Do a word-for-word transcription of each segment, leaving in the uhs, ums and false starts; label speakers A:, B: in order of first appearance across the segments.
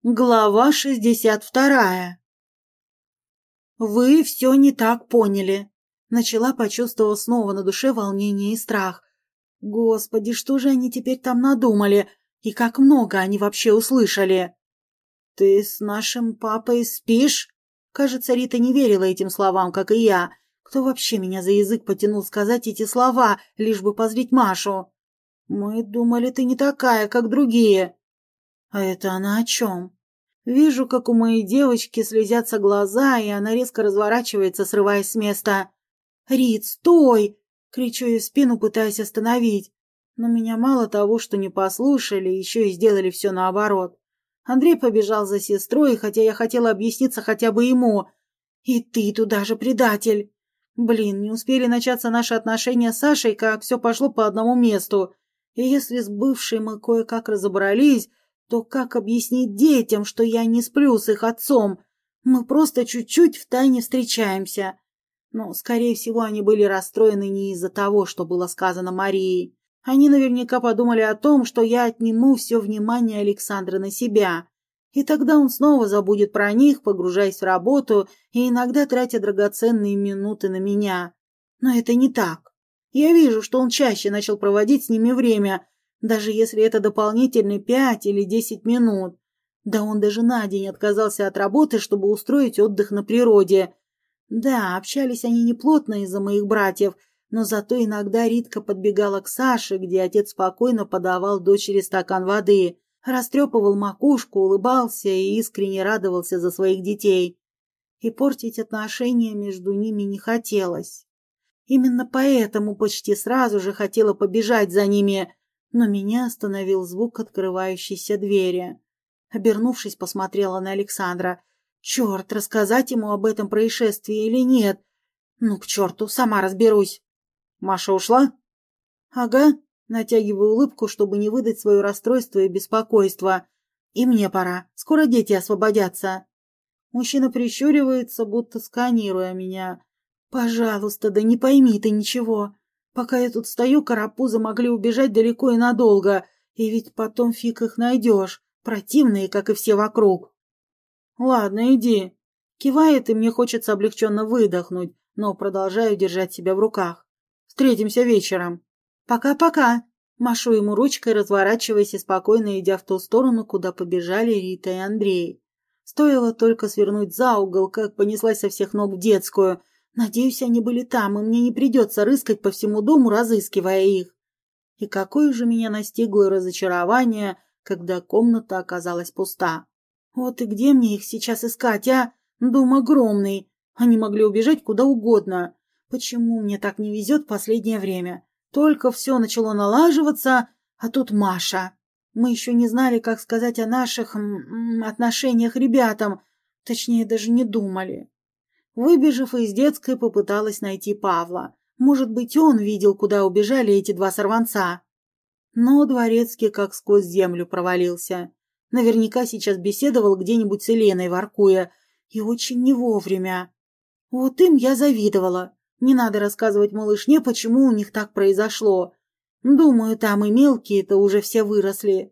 A: Глава шестьдесят вторая. «Вы все не так поняли», — начала, почувствовав снова на душе волнение и страх. «Господи, что же они теперь там надумали? И как много они вообще услышали?» «Ты с нашим папой спишь?» Кажется, Рита не верила этим словам, как и я. Кто вообще меня за язык потянул сказать эти слова, лишь бы позлить Машу? «Мы думали, ты не такая, как другие». «А это она о чем?» Вижу, как у моей девочки слезятся глаза, и она резко разворачивается, срываясь с места. «Рит, стой!» — кричу ей в спину, пытаясь остановить. Но меня мало того, что не послушали, еще и сделали все наоборот. Андрей побежал за сестрой, хотя я хотела объясниться хотя бы ему. «И ты туда же, предатель!» Блин, не успели начаться наши отношения с Сашей, как все пошло по одному месту. И если с бывшей мы кое-как разобрались, то как объяснить детям, что я не сплю с их отцом? Мы просто чуть-чуть втайне встречаемся. Но, скорее всего, они были расстроены не из-за того, что было сказано Марией. Они наверняка подумали о том, что я отниму все внимание Александра на себя. И тогда он снова забудет про них, погружаясь в работу и иногда тратя драгоценные минуты на меня. Но это не так. Я вижу, что он чаще начал проводить с ними время, даже если это дополнительные пять или десять минут. Да он даже на день отказался от работы, чтобы устроить отдых на природе. Да, общались они неплотно из-за моих братьев, но зато иногда Ритка подбегала к Саше, где отец спокойно подавал дочери стакан воды, растрепывал макушку, улыбался и искренне радовался за своих детей. И портить отношения между ними не хотелось. Именно поэтому почти сразу же хотела побежать за ними, но меня остановил звук открывающейся двери. Обернувшись, посмотрела на Александра. Черт, рассказать ему об этом происшествии или нет? Ну, к черту, сама разберусь. Маша ушла? Ага, натягиваю улыбку, чтобы не выдать свое расстройство и беспокойство. И мне пора, скоро дети освободятся. Мужчина прищуривается, будто сканируя меня. Пожалуйста, да не пойми ты ничего. Пока я тут стою, карапузы могли убежать далеко и надолго, и ведь потом фиг их найдешь, противные, как и все вокруг. Ладно, иди. Кивает, и мне хочется облегченно выдохнуть, но продолжаю держать себя в руках. Встретимся вечером. Пока-пока. Машу ему ручкой, разворачиваясь и спокойно идя в ту сторону, куда побежали Рита и Андрей. Стоило только свернуть за угол, как понеслась со всех ног в детскую. Надеюсь, они были там, и мне не придется рыскать по всему дому, разыскивая их. И какое же меня настигло разочарование, когда комната оказалась пуста. Вот и где мне их сейчас искать, а? Дом огромный. Они могли убежать куда угодно. Почему мне так не везет в последнее время? Только все начало налаживаться, а тут Маша. Мы еще не знали, как сказать о наших м -м, отношениях ребятам. Точнее, даже не думали. Выбежав из детской, попыталась найти Павла. Может быть, он видел, куда убежали эти два сорванца. Но Дворецкий как сквозь землю провалился. Наверняка сейчас беседовал где-нибудь с Еленой, воркуя. И очень не вовремя. Вот им я завидовала. Не надо рассказывать малышне, почему у них так произошло. Думаю, там и мелкие-то уже все выросли.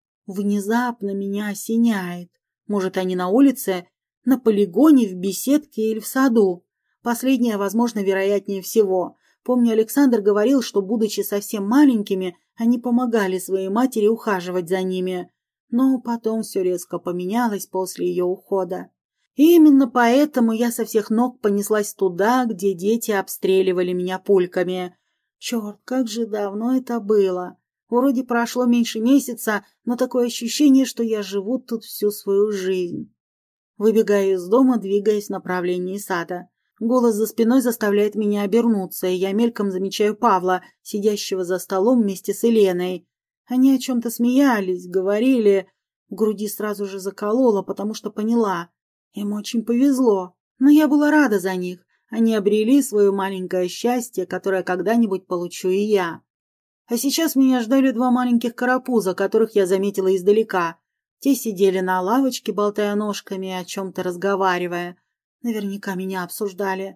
A: Внезапно меня осеняет. Может, они на улице? На полигоне, в беседке или в саду. Последнее, возможно, вероятнее всего. Помню, Александр говорил, что, будучи совсем маленькими, они помогали своей матери ухаживать за ними. Но потом все резко поменялось после ее ухода. И именно поэтому я со всех ног понеслась туда, где дети обстреливали меня пульками. Черт, как же давно это было. Вроде прошло меньше месяца, но такое ощущение, что я живу тут всю свою жизнь. Выбегаю из дома, двигаясь в направлении сада. Голос за спиной заставляет меня обернуться, и я мельком замечаю Павла, сидящего за столом вместе с Еленой. Они о чем-то смеялись, говорили. В груди сразу же закололо, потому что поняла. Им очень повезло, но я была рада за них. Они обрели свое маленькое счастье, которое когда-нибудь получу и я. А сейчас меня ждали два маленьких карапуза, которых я заметила издалека. Те сидели на лавочке, болтая ножками и о чем-то разговаривая. Наверняка меня обсуждали.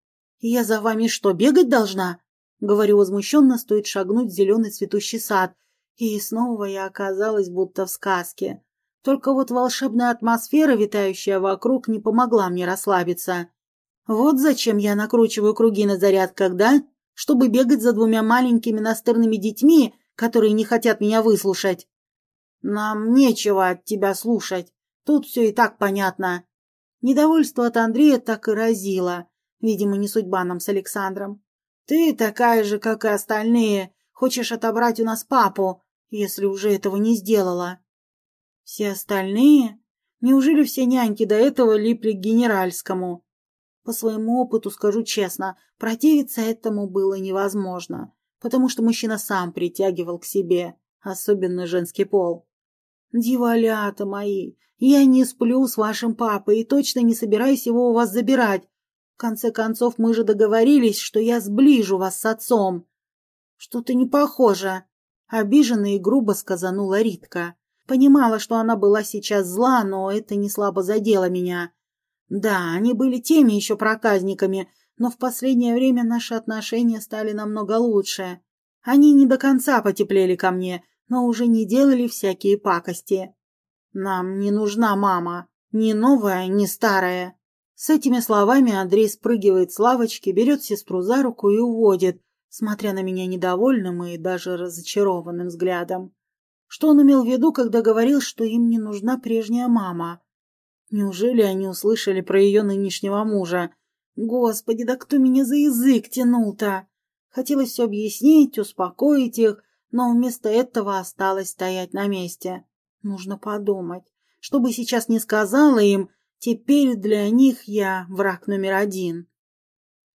A: «Я за вами что, бегать должна?» Говорю возмущенно, стоит шагнуть в зеленый цветущий сад. И снова я оказалась будто в сказке. Только вот волшебная атмосфера, витающая вокруг, не помогла мне расслабиться. Вот зачем я накручиваю круги на зарядках, да? Чтобы бегать за двумя маленькими настырными детьми, которые не хотят меня выслушать. Нам нечего от тебя слушать. Тут все и так понятно. Недовольство от Андрея так и разило. Видимо, не судьба нам с Александром. Ты такая же, как и остальные. Хочешь отобрать у нас папу, если уже этого не сделала. Все остальные? Неужели все няньки до этого липли к генеральскому? По своему опыту скажу честно, противиться этому было невозможно, потому что мужчина сам притягивал к себе, особенно женский пол. Дьяволята мои, я не сплю с вашим папой и точно не собираюсь его у вас забирать. В конце концов, мы же договорились, что я сближу вас с отцом. Что-то не похоже. Обиженно и грубо сказанула Ритка. Понимала, что она была сейчас зла, но это не слабо задело меня. Да, они были теми еще проказниками, но в последнее время наши отношения стали намного лучше. Они не до конца потеплели ко мне, но уже не делали всякие пакости. Нам не нужна мама, ни новая, ни старая. С этими словами Андрей спрыгивает с лавочки, берет сестру за руку и уводит, смотря на меня недовольным и даже разочарованным взглядом. Что он имел в виду, когда говорил, что им не нужна прежняя мама? Неужели они услышали про ее нынешнего мужа? Господи, да кто меня за язык тянул-то? Хотелось все объяснить, успокоить их, но вместо этого осталось стоять на месте. Нужно подумать. Что бы сейчас ни сказала им, теперь для них я враг номер один.